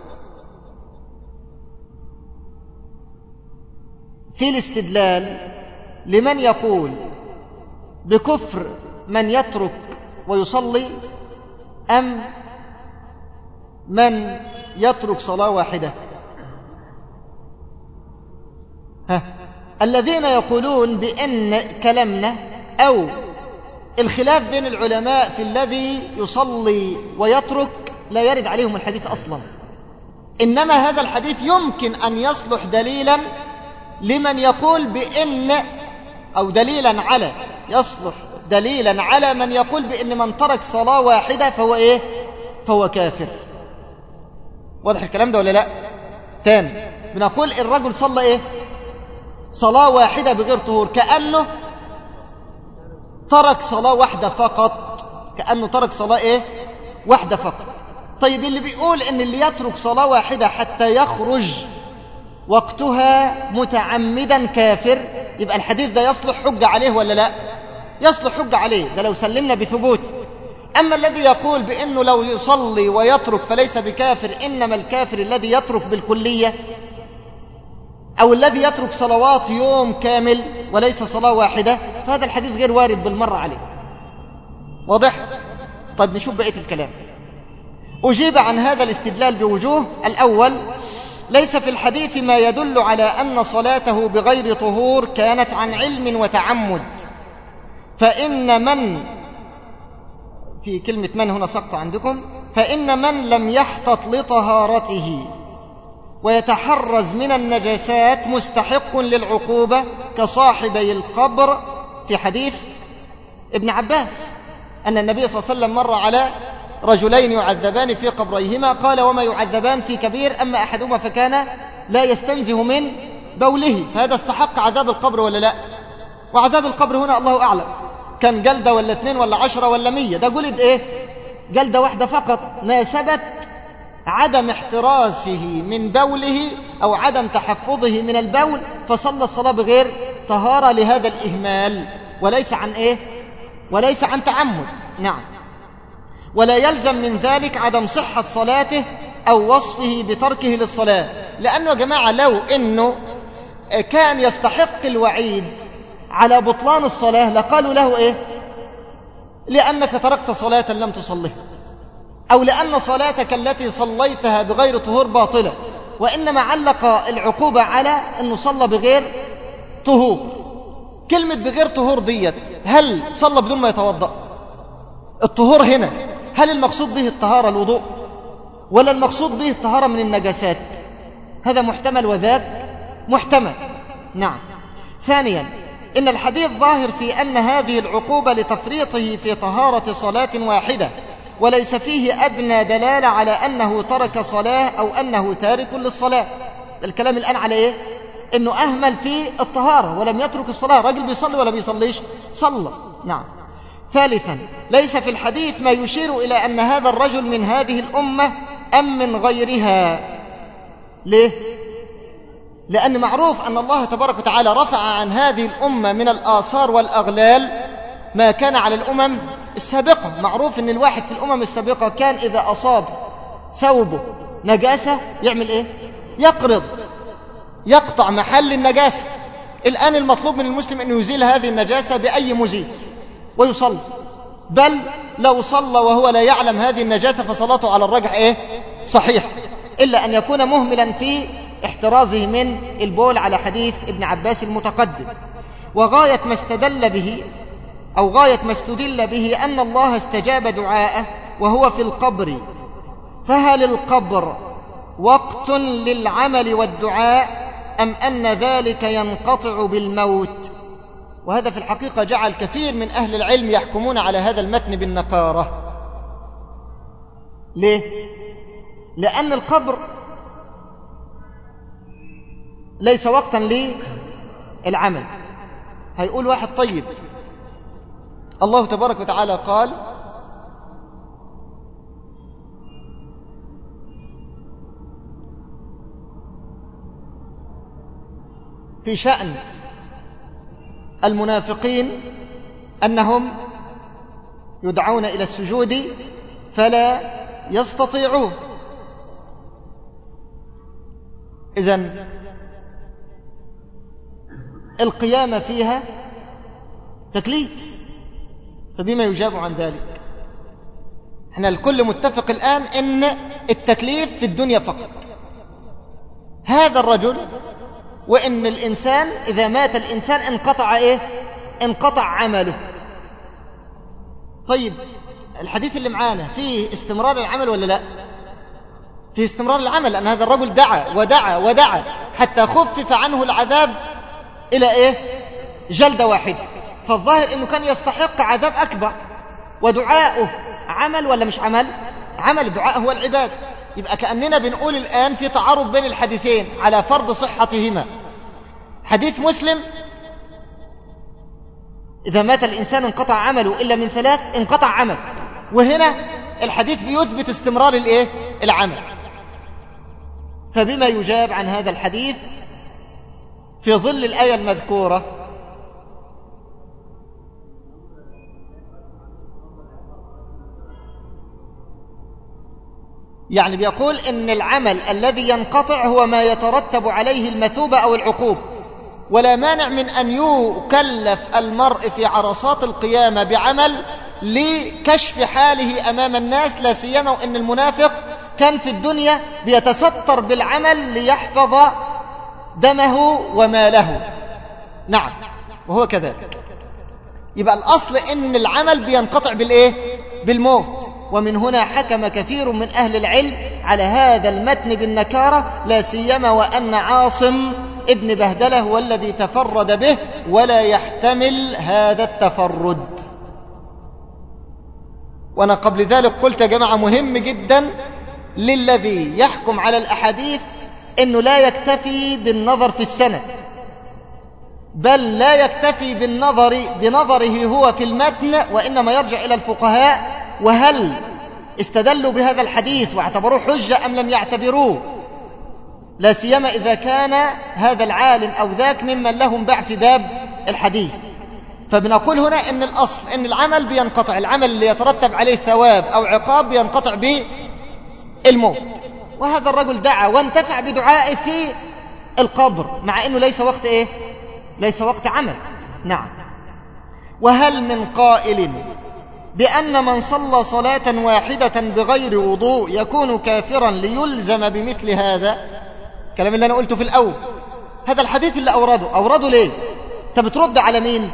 في الاستدلال لمن يقول بكفر من يترك ويصلي، أم من يترك صلاة واحدة؟ ها؟ الذين يقولون بأن كلامنا أو الخلاف بين العلماء في الذي يصلي ويترك لا يرد عليهم الحديث أصلا، إنما هذا الحديث يمكن أن يصلح دليلا لمن يقول بأن، أو دليلا على، يصلح دليلا على من يقول بأن من ترك صلاة واحدة فهو إيه؟ فهو كافر. واضح الكلام ده ولا لا؟ تاني بنقول الرجل صلى إيه؟ صلاة واحدة بغير طهور، كأنه ترك صلاة واحدة فقط، كأنه ترك صلاة إيه؟ واحدة فقط. طيب اللي بيقول إن اللي يترك صلاة واحدة حتى يخرج وقتها متعمدا كافر، يبقى الحديث ده يصلح حجة عليه ولا لا؟ يصلح حجة عليه، ده لو سلمنا بثبوته. أما الذي يقول بأنه لو يصلي ويترك فليس بكافر، إنما الكافر الذي يترك بالكلية، أو الذي يترك صلوات يوم كامل وليس صلاة واحدة، فهذا الحديث غير وارد بالمرة عليه. واضح؟ طيب نشوف بقية الكلام. أجيب عن هذا الاستدلال بوجوه. الأول، ليس في الحديث ما يدل على أن صلاته بغير طهور كانت عن علم وتعمد، فإن من، في كلمة من هنا سقط عندكم، فإن من لم يحتط لطهارته ويتحرز من النجاسات مستحق للعقوبة كصاحبي القبر، في حديث ابن عباس أن النبي صلى الله عليه وسلم مر على رجلين يعذبان في قبريهما، قال وما يعذبان في كبير، أما أحدهما فكان لا يستنزه من بوله، فهذا استحق عذاب القبر ولا لا؟ وعذاب القبر هنا الله أعلم كان جلدة ولا اثنين ولا عشرة ولا مية، ده جلد إيه؟ جلدة واحدة فقط، ناسبت عدم احتراسه من بوله أو عدم تحفظه من البول، فصلى الصلاة بغير طهارة لهذا الإهمال، وليس عن إيه؟ وليس عن تعمد. نعم. ولا يلزم من ذلك عدم صحة صلاته أو وصفه بتركه للصلاة، لأنه يا جماعة لو إنه كان يستحق الوعيد على بطلان الصلاة لقالوا له إيه؟ لأنك تركت صلاة لم تصلها، أو لأن صلاتك التي صليتها بغير طهور باطلة، وإنما علق العقوبة على أنه صلى بغير طهور. كلمة بغير طهور ديت، هل صلى بدون ما يتوضأ؟ الطهور هنا هل المقصود به الطهارة الوضوء، ولا المقصود به الطهارة من النجاسات؟ هذا محتمل وذاك محتمل. نعم. ثانيا، إن الحديث ظاهر في أن هذه العقوبة لتفريطه في طهارة صلاة واحدة، وليس فيه أدنى دلالة على أنه ترك صلاة أو أنه تارك للصلاة. الكلام الآن على إيه؟ إنه أهمل في الطهارة ولم يترك الصلاة. راجل بيصلي ولا بيصليش؟ صلى. نعم. ثالثا، ليس في الحديث ما يشير إلى أن هذا الرجل من هذه الأمة أم من غيرها. ليه؟ لأن معروف أن الله تبارك وتعالى رفع عن هذه الأمة من الآثار والأغلال ما كان على الأمم السابقة. معروف أن الواحد في الأمم السابقة كان إذا أصاب ثوبه نجاسة يعمل إيه؟ يقرض، يقطع محل النجاسة. الآن المطلوب من المسلم أن يزيل هذه النجاسة بأي مزيل ويصلي، بل لو صلى وهو لا يعلم هذه النجاسة فصلاته على الرجح إيه؟ صحيح، إلا أن يكون مهملا في احترازه من البول على حديث ابن عباس المتقدم. وغاية ما استدل به أو غاية ما استدل به أن الله استجاب دعاءه وهو في القبر، فهل القبر وقت للعمل والدعاء أم أن ذلك ينقطع بالموت؟ وهذا في الحقيقة جعل كثير من أهل العلم يحكمون على هذا المتن بالنكارة. ليه؟ لأن القبر ليس وقتا للعمل. هيقول واحد طيب، الله تبارك وتعالى قال في شأن المنافقين أنهم يدعون إلى السجود فلا يستطيعون. إذن القيامة فيها تكليف، فبما يجاب عن ذلك؟ احنا الكل متفق الآن ان التكليف في الدنيا فقط. هذا الرجل، وان الإنسان إذا مات الإنسان انقطع ايه؟ انقطع عمله. طيب الحديث اللي معانا فيه استمرار العمل ولا لا؟ فيه استمرار العمل، لأن هذا الرجل دعا ودعا ودعا حتى خفف عنه العذاب إلى إيه؟ جلدة واحدة. فالظاهر أنه كان يستحق عذاب أكبر، ودعاؤه عمل ولا مش عمل؟ عمل. الدعاء هو العباد. يبقى كأننا بنقول الآن في تعارض بين الحديثين على فرض صحتهما. حديث مسلم إذا مات الإنسان انقطع عمله إلا من ثلاث، انقطع عمل. وهنا الحديث بيثبت استمرار الإيه؟ العمل. فبما يجاب عن هذا الحديث في ظل الآية المذكورة؟ يعني بيقول إن العمل الذي ينقطع هو ما يترتب عليه المثوبة أو العقوبة، ولا مانع من أن يكلف المرء في عرصات القيامة بعمل لكشف حاله أمام الناس، لا سيما وإن المنافق كان في الدنيا بيتستر بالعمل ليحفظ دمه وماله. نعم، وهو كذلك. يبقى الأصل إن العمل بينقطع بالإيه؟ بالموت. ومن هنا حكم كثير من أهل العلم على هذا المتن بالنكارة، لا سيما وأن عاصم ابن بهدلة هو الذي تفرد به ولا يحتمل هذا التفرد. وأنا قبل ذلك قلت يا جماعة مهم جدا للذي يحكم على الأحاديث إنه لا يكتفي بالنظر في السند، بل لا يكتفي بالنظر بنظره هو في المتن، وإنما يرجع إلى الفقهاء وهل استدلوا بهذا الحديث واعتبروه حجة أم لم يعتبروه، لا سيما إذا كان هذا العالم أو ذاك ممن لهم باع في باب الحديث. فبنقول هنا إن الأصل إن العمل بينقطع، العمل اللي يترتب عليه ثواب أو عقاب بينقطع بالموت. وهذا الرجل دعا وانتفع بدعائه في القبر، مع أنه ليس وقت إيه؟ ليس وقت عمل. نعم. وهل من قائل بأن من صلى صلاة واحدة بغير وضوء يكون كافرا ليلزم بمثل هذا؟ الكلام اللي أنا قلته في الأول، هذا الحديث اللي أورده أورده ليه؟ أنت بترد على مين؟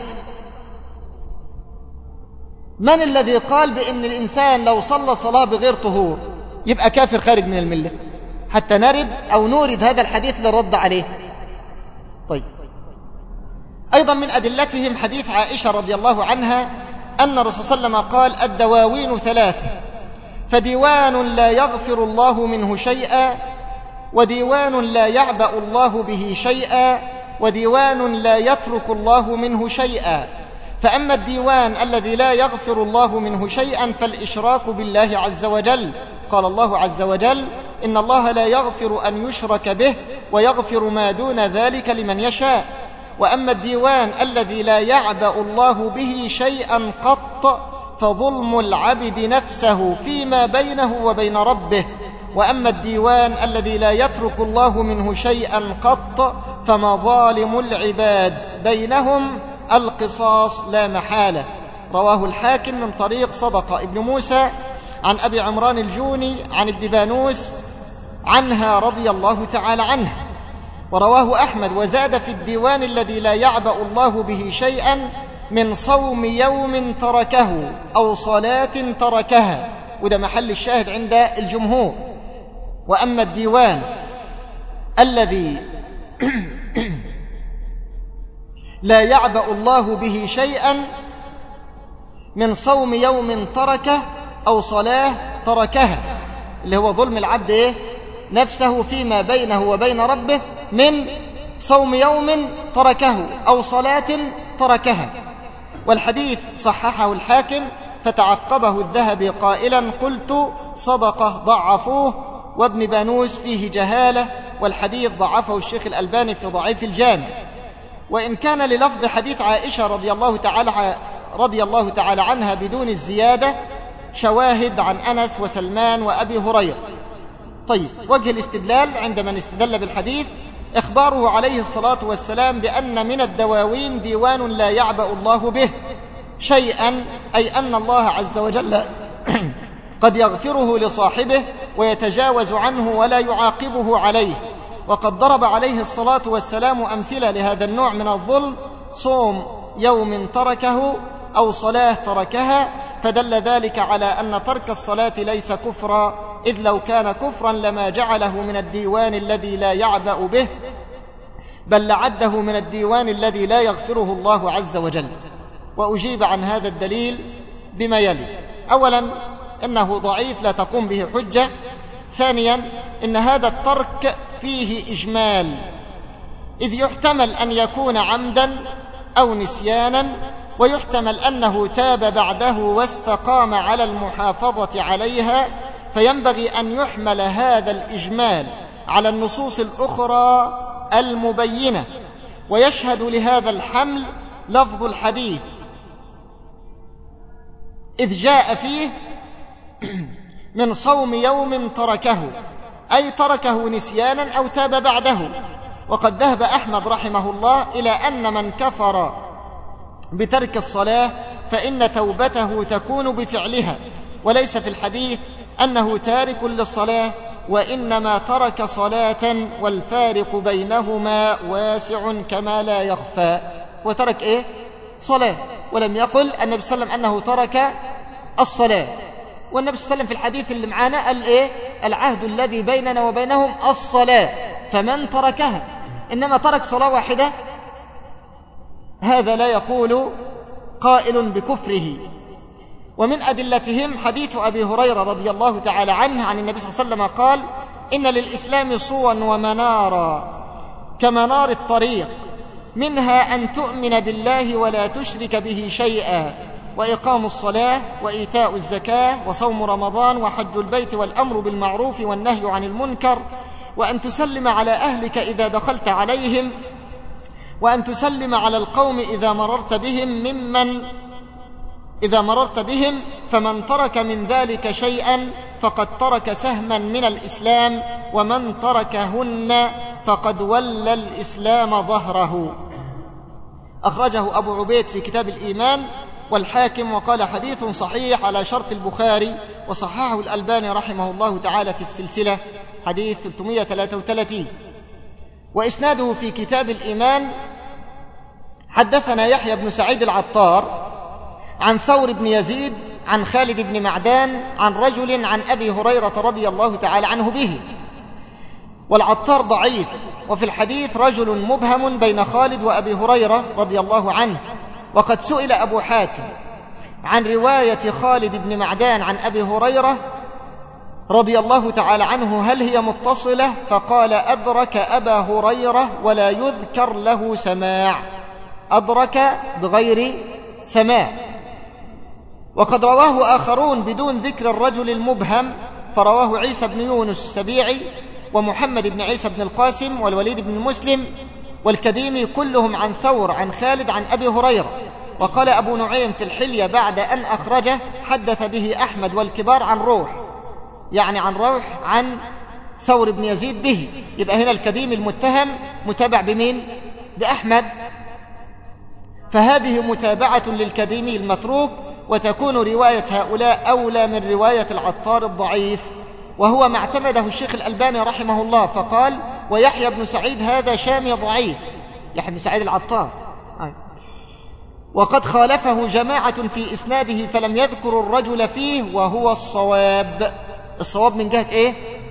من الذي قال بأن الإنسان لو صلى صلاة بغير طهور يبقى كافر خارج من الملة؟ حتى نرد أو نورد هذا الحديث للرد عليه. طيب، أيضا من أدلتهم حديث عائشة رضي الله عنها أن الرسول صلى الله عليه وسلم قال: الدواوين ثلاثة، فديوان لا يغفر الله منه شيئا، وديوان لا يعبأ الله به شيئا، وديوان لا يترك الله منه شيئا. فأما الديوان الذي لا يغفر الله منه شيئا فالإشراك بالله عز وجل. قال الله عز وجل: إن الله لا يغفر أن يشرك به ويغفر ما دون ذلك لمن يشاء. وأما الديوان الذي لا يعبأ الله به شيئا قط فظلم العبد نفسه فيما بينه وبين ربه. وأما الديوان الذي لا يترك الله منه شيئا قط فمظالم العباد بينهم القصاص لا محالة. رواه الحاكم من طريق صدقة ابن موسى عن أبي عمران الجوني عن ابن بانوس عنها رضي الله تعالى عنه. ورواه أحمد وزاد في الديوان الذي لا يعبأ الله به شيئا من صوم يوم تركه أو صلاة تركها، وده محل الشاهد عند الجمهور. وأما الديوان الذي لا يعبأ الله به شيئا من صوم يوم تركه أو صلاة تركها، اللي هو ظلم العبد إيه؟ نفسه فيما بينه وبين ربه، من صوم يوم تركه أو صلاة تركها. والحديث صححه الحاكم فتعقبه الذهبي قائلا: قلت صدقة ضعفوه، وابن بانوس فيه جهالة، والحديث ضعفه الشيخ الألباني في ضعيف الجامع. وإن كان للفظ حديث عائشة رضي الله تعالى رضي الله تعالى عنها بدون الزيادة شواهد عن أنس وسلمان وأبي هريرة. طيب، وجه الاستدلال عند من استدل بالحديث إخباره عليه الصلاة والسلام بأن من الدواوين ديوان لا يعبأ الله به شيئا، أي أن الله عز وجل قد يغفره لصاحبه ويتجاوز عنه ولا يعاقبه عليه. وقد ضرب عليه الصلاة والسلام أمثلة لهذا النوع من الظلم: صوم يوم تركه أو صلاة تركها، فدل ذلك على أن ترك الصلاة ليس كفرا، إذ لو كان كفرا لما جعله من الديوان الذي لا يعبأ به، بل لعده من الديوان الذي لا يغفره الله عز وجل. وأجيب عن هذا الدليل بما يلي: أولا، إنه ضعيف لا تقوم به حجة. ثانيا، إن هذا الترك فيه إجمال، إذ يحتمل أن يكون عمدا أو نسيانا، ويحتمل أنه تاب بعده واستقام على المحافظة عليها، فينبغي أن يحمل هذا الإجمال على النصوص الأخرى المبينة. ويشهد لهذا الحمل لفظ الحديث إذ جاء فيه من صوم يوم تركه، أي تركه نسيانا أو تاب بعده. وقد ذهب أحمد رحمه الله إلى أن من كفر بترك الصلاة فإن توبته تكون بفعلها، وليس في الحديث أنه تارك للصلاة، وإنما ترك صلاة والفارق بينهما واسع كما لا يخفى. وترك إيه؟ صلاة، ولم يقل النبي صلى الله عليه وسلم أنه ترك الصلاة. والنبي صلى الله عليه وسلم في الحديث اللي معانا قال إيه؟ العهد الذي بيننا وبينهم الصلاة، فمن تركها. إنما ترك صلاة واحدة هذا لا يقول قائل بكفره. ومن أدلتهم حديث أبي هريرة رضي الله تعالى عنه عن النبي صلى الله عليه وسلم قال: إن للإسلام صوا ومنارا كمنار الطريق، منها أن تؤمن بالله ولا تشرك به شيئا، وإقام الصلاة وإيتاء الزكاة وصوم رمضان وحج البيت والأمر بالمعروف والنهي عن المنكر، وأن تسلم على أهلك إذا دخلت عليهم، وأن تسلم على القوم إذا مررت بهم ممن إذا مررت بهم، فمن ترك من ذلك شيئا فقد ترك سهما من الإسلام ومن تركهن فقد ولى الإسلام ظهره. أخرجه أبو عبيد في كتاب الإيمان والحاكم وقال حديث صحيح على شرط البخاري، وصححه الألباني رحمه الله تعالى في السلسلة حديث ثلاثمائة وثلاثة وثلاثين. وإسناده في كتاب الإيمان: حدثنا يحيى بن سعيد العطار عن ثور بن يزيد عن خالد بن معدان عن رجل عن أبي هريرة رضي الله تعالى عنه به. والعطار ضعيف، وفي الحديث رجل مبهم بين خالد وأبي هريرة رضي الله عنه. وقد سئل أبو حاتم عن رواية خالد بن معدان عن أبي هريرة رضي الله تعالى عنه هل هي متصلة، فقال: أدرك أبا هريرة ولا يذكر له سماع، أدرك بغير سماع. وقد رواه آخرون بدون ذكر الرجل المبهم، فرواه عيسى بن يونس السبيعي ومحمد بن عيسى بن القاسم والوليد بن مسلم والكديمي كلهم عن ثور عن خالد عن أبي هريرة. وقال أبو نعيم في الحلية بعد أن أخرجه: حدث به أحمد والكبار عن روح، يعني عن روح عن ثور بن يزيد به. يبقى هنا الكديمي المتهم متابع بمين؟ بأحمد، فهذه متابعة للكديمي المتروك، وتكون رواية هؤلاء أولى من رواية العطار الضعيف، وهو ما اعتمده الشيخ الألباني رحمه الله فقال: ويحيى بن سعيد هذا شامي ضعيف، يحيى بن سعيد العطار. وقد خالفه جماعة في إسناده فلم يذكر الرجل فيه، وهو الصواب. الصواب من جهة إيه؟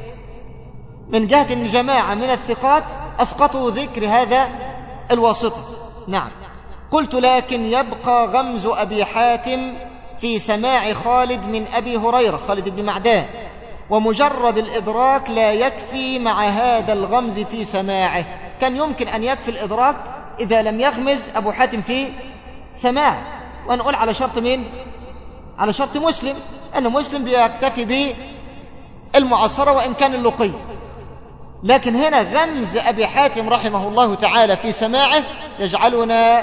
من جهة أن جماعة من الثقات أسقطوا ذكر هذا الواسطة. نعم. قلت: لكن يبقى غمز أبي حاتم في سماع خالد من أبي هريرة، خالد بن معدان، ومجرد الإدراك لا يكفي مع هذا الغمز في سماعه. كان يمكن أن يكفي الإدراك إذا لم يغمز أبو حاتم في سماع، ونقول على شرط مين؟ على شرط مسلم، أن مسلم بيكتفي بالمعاصرة وإن كان اللقي. لكن هنا غمز أبي حاتم رحمه الله تعالى في سماعه يجعلنا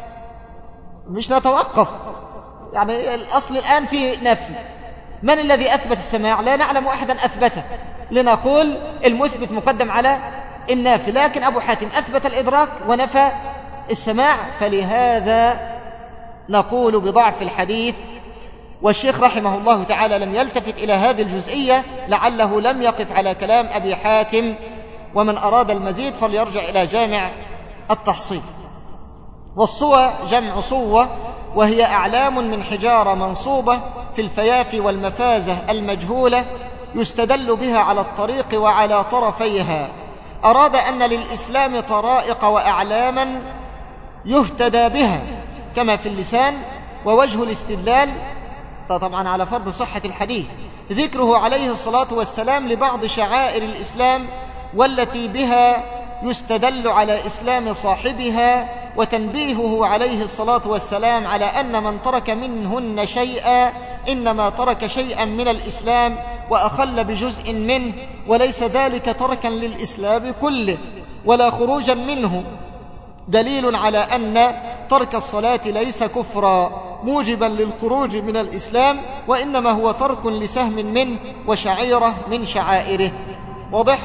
مش نتوقف، يعني الأصل الآن في نفي. من الذي أثبت السماع؟ لا نعلم أحدا أثبته، لنقول المثبت مقدم على النافي. لكن أبو حاتم أثبت الإدراك ونفى السماع، فلهذا نقول بضعف الحديث. والشيخ رحمه الله تعالى لم يلتفت إلى هذه الجزئية، لعله لم يقف على كلام أبي حاتم. ومن أراد المزيد فليرجع إلى جامع التحصيل. والصوى جمع صوة، وهي أعلام من حجارة منصوبة في الفيافي والمفازة المجهولة يستدل بها على الطريق وعلى طرفيها. أراد أن للإسلام طرائق وأعلاما يهتدى بها كما في اللسان. ووجه الاستدلال طبعا على فرض صحة الحديث ذكره عليه الصلاة والسلام لبعض شعائر الإسلام والتي بها يستدل على إسلام صاحبها، وتنبيهه عليه الصلاة والسلام على أن من ترك منهن شيئا إنما ترك شيئا من الإسلام وأخل بجزء منه، وليس ذلك تركا للإسلام كله ولا خروجا منه، دليل على أن ترك الصلاة ليس كفرا موجبا للخروج من الإسلام، وإنما هو ترك لسهم منه وشعيرة من شعائره. واضح؟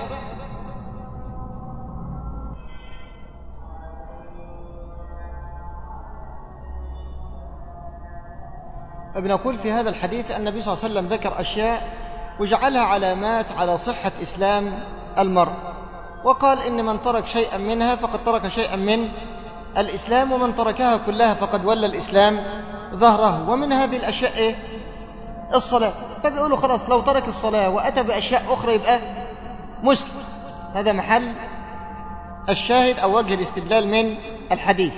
بنقول في هذا الحديث أن النبي صلى الله عليه وسلم ذكر أشياء وجعلها علامات على صحة إسلام المرء، وقال إن من ترك شيئا منها فقد ترك شيئا من الإسلام، ومن تركها كلها فقد ولى الإسلام ظهره. ومن هذه الأشياء إيه؟ الصلاة. فبيقولوا خلاص لو ترك الصلاة وأتى بأشياء أخرى يبقى مسلم. هذا محل الشاهد أو وجه الاستدلال من الحديث.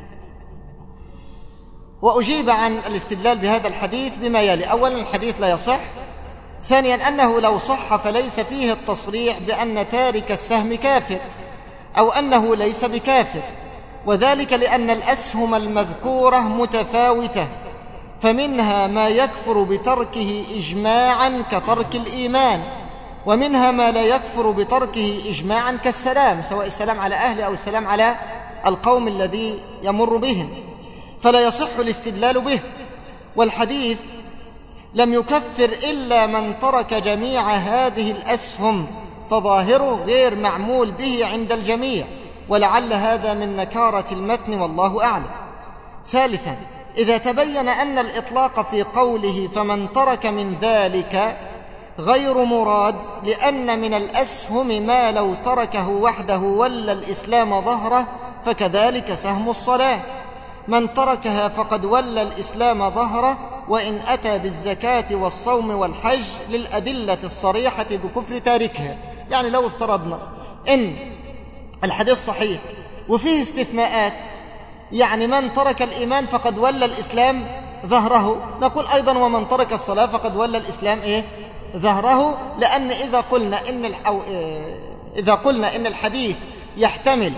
وأجيب عن الاستدلال بهذا الحديث بما يلي: أولا الحديث لا يصح، ثانيا أنه لو صح فليس فيه التصريح بأن تارك السهم كافر أو أنه ليس بكافر، وذلك لأن الأسهم المذكورة متفاوتة، فمنها ما يكفر بتركه إجماعا كترك الإيمان، ومنها ما لا يكفر بتركه إجماعا كالسلام، سواء السلام على أهله أو السلام على القوم الذي يمر بهم، فلا يصح الاستدلال به. والحديث لم يكفر إلا من ترك جميع هذه الأسهم، فظاهره غير معمول به عند الجميع، ولعل هذا من نكارة المتن والله أعلم. ثالثا، إذا تبين أن الإطلاق في قوله فمن ترك من ذلك غير مراد، لأن من الأسهم ما لو تركه وحده ولى الإسلام ظهره، فكذلك سهم الصلاة، من تركها فقد ولى الإسلام ظهره، وإن أتى بالزكاة والصوم والحج للأدلة الصريحة بكفر تاركها. يعني لو افترضنا إن الحديث صحيح وفيه استثناءات، يعني من ترك الإيمان فقد ولى الإسلام ظهره، نقول أيضا ومن ترك الصلاة فقد ولى الإسلام إيه؟ ظهره. لأن إذا قلنا إن الحو... إذا قلنا إن الحديث يحتمل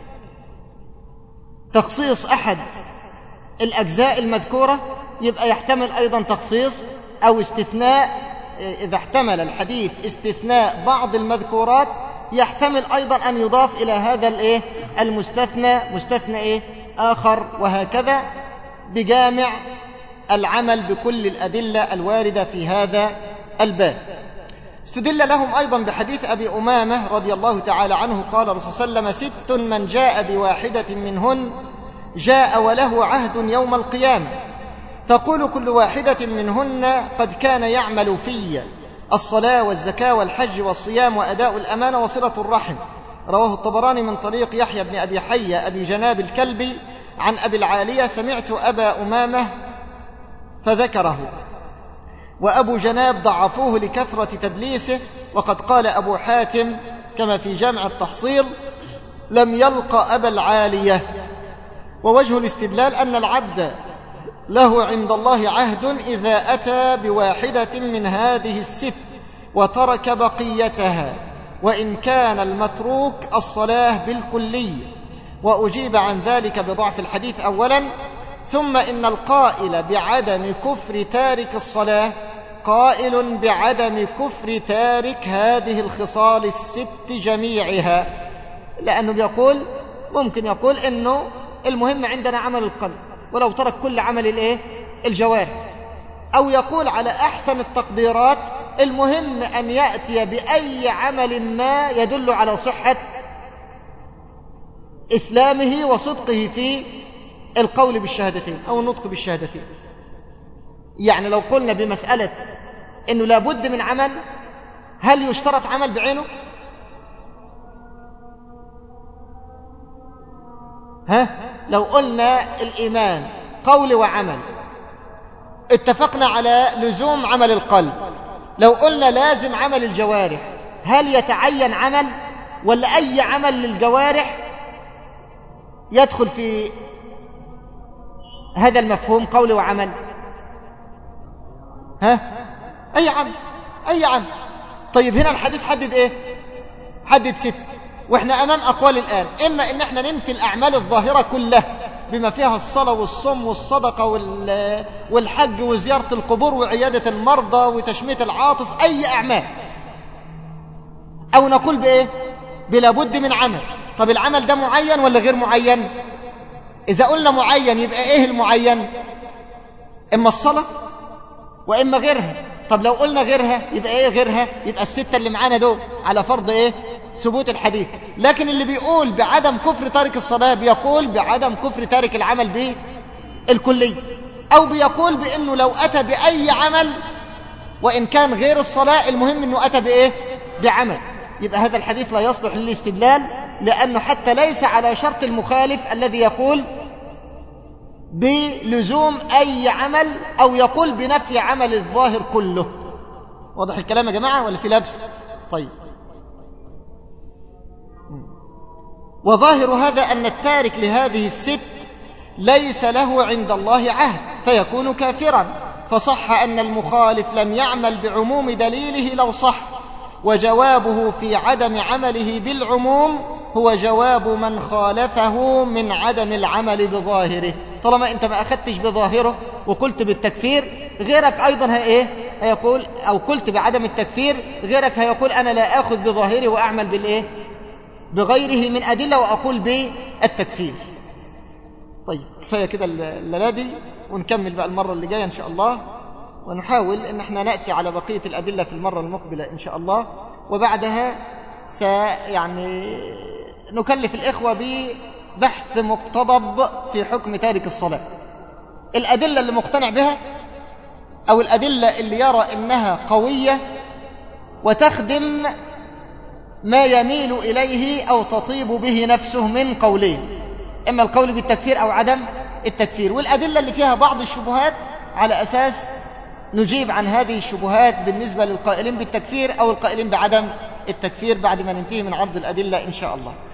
تخصيص أحد الأجزاء المذكورة، يبقى يحتمل أيضا تخصيص أو استثناء. إذا احتمل الحديث استثناء بعض المذكورات، يحتمل أيضا أن يضاف إلى هذا الإيه؟ المستثنى مستثنى إيه؟ آخر، وهكذا بجامع العمل بكل الأدلة الواردة في هذا الباب. استدل لهم أيضا بحديث أبي أمامة رضي الله تعالى عنه قال الرسول صلى الله عليه وسلم: ست من جاء بواحدة منهن جاء وله عهد يوم القيامة، تقول كل واحدة منهن قد كان يعمل في الصلاة والزكاة والحج والصيام وأداء الأمانة وصلة الرحم. رواه الطبراني من طريق يحيى بن أبي حية أبي جناب الكلبي عن أبي العالية: سمعت أبا أمامة فذكره، وأبو جناب ضعفوه لكثرة تدليسه. وقد قال أبو حاتم كما في جامع التحصيل: لم يلق أبا العالية. ووجه الاستدلال أن العبد له عند الله عهد إذا أتى بواحدة من هذه الست وترك بقيتها، وإن كان المتروك الصلاة بالكلية. وأجيب عن ذلك بضعف الحديث أولا. ثم إن القائل بعدم كفر تارك الصلاة قائل بعدم كفر تارك هذه الخصال الست جميعها، لأنه بيقول ممكن يقول إنه المهم عندنا عمل القلب، ولو ترك كل عمل الإيه؟ الجوارح. أو يقول على أحسن التقديرات المهم أن يأتي بأي عمل ما يدل على صحة إسلامه وصدقه في القول بالشهادتين أو النطق بالشهادتين. يعني لو قلنا بمسألة أنه لابد من عمل، هل يشترط عمل بعينه؟ ها؟ لو قلنا الإيمان قول وعمل، اتفقنا على لزوم عمل القلب. لو قلنا لازم عمل الجوارح، هل يتعين عمل ولا أي عمل للجوارح يدخل في هذا المفهوم قول وعمل؟ ها؟ أي عمل، أي عمل. طيب هنا الحديث حدد إيه؟ حدد ست، وإحنا أمام أقوال الآن: إما إن إحنا ننفي الأعمال الظاهرة كلها بما فيها الصلاة والصوم والصدقة والحج وزيارة القبور وعيادة المرضى وتشميت العاطس، أي أعمال، أو نقول بإيه؟ بلا بد من عمل. طب العمل ده معين ولا غير معين؟ إذا قلنا معين يبقى إيه المعين؟ إما الصلاة وإما غيرها. طب لو قلنا غيرها يبقى إيه غيرها؟ يبقى الستة اللي معانا دول على فرض إيه؟ ثبوت الحديث. لكن اللي بيقول بعدم كفر تارك الصلاة بيقول بعدم كفر تارك العمل بالكلي، أو بيقول بأنه لو أتى بأي عمل وإن كان غير الصلاة المهم أنه أتى بإيه؟ بعمل. يبقى هذا الحديث لا يصلح للاستدلال، لأنه حتى ليس على شرط المخالف الذي يقول بلزوم أي عمل أو يقول بنفي عمل الظاهر كله. واضح الكلام يا جماعة ولا في لبس؟ طيب. وظاهر هذا أن التارك لهذه الست ليس له عند الله عهد فيكون كافرا، فصح أن المخالف لم يعمل بعموم دليله لو صح، وجوابه في عدم عمله بالعموم هو جواب من خالفه من عدم العمل بظاهره. طالما أنت ما أخذتش بظاهره وقلت بالتكفير، غيرك أيضا هي هيقول، أو قلت بعدم التكفير، غيرك هيقول أنا لا أخذ بظاهره وأعمل بالإيه؟ بغيره من أدلة وأقول بالتكفير. طيب كفاية كده الليلة دي، ونكمل بقى المرة اللي جاية إن شاء الله، ونحاول أن احنا نأتي على بقية الأدلة في المرة المقبلة إن شاء الله. وبعدها سيعني نكلف الإخوة ببحث مقتضب في حكم تارك الصلاة. الأدلة اللي مقتنع بها أو الأدلة اللي يرى إنها قوية وتخدم ما يميل إليه أو تطيب به نفسه من قولين، إما القول بالتكفير أو عدم التكفير، والأدلة اللي فيها بعض الشبهات على أساس نجيب عن هذه الشبهات بالنسبة للقائلين بالتكفير أو القائلين بعدم التكفير بعد ما ننتهي من عرض الأدلة إن شاء الله.